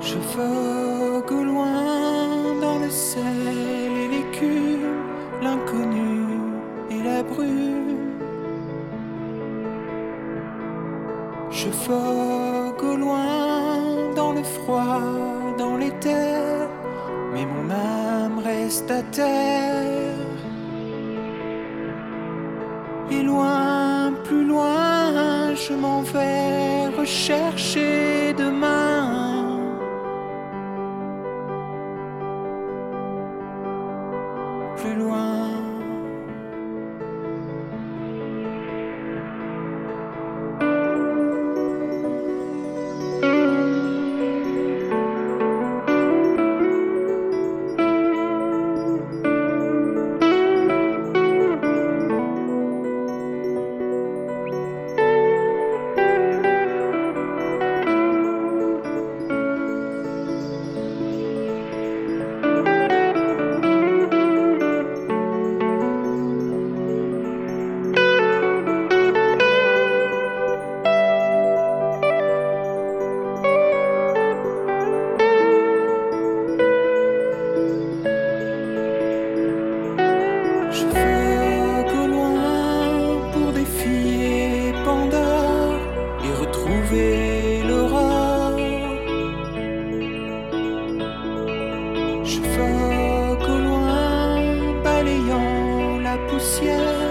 Je vogue au loin dans le sel et l'écume, l'inconnu et la brume. Je vogue au loin dans le froid, dans les terres, mais mon âme reste à terre. Et loin, plus loin, je m'en vais rechercher demain. Plus loin. Je vogue au loin pour défier Pandore et retrouver l'aurore. Je vogue au loin, balayant la poussière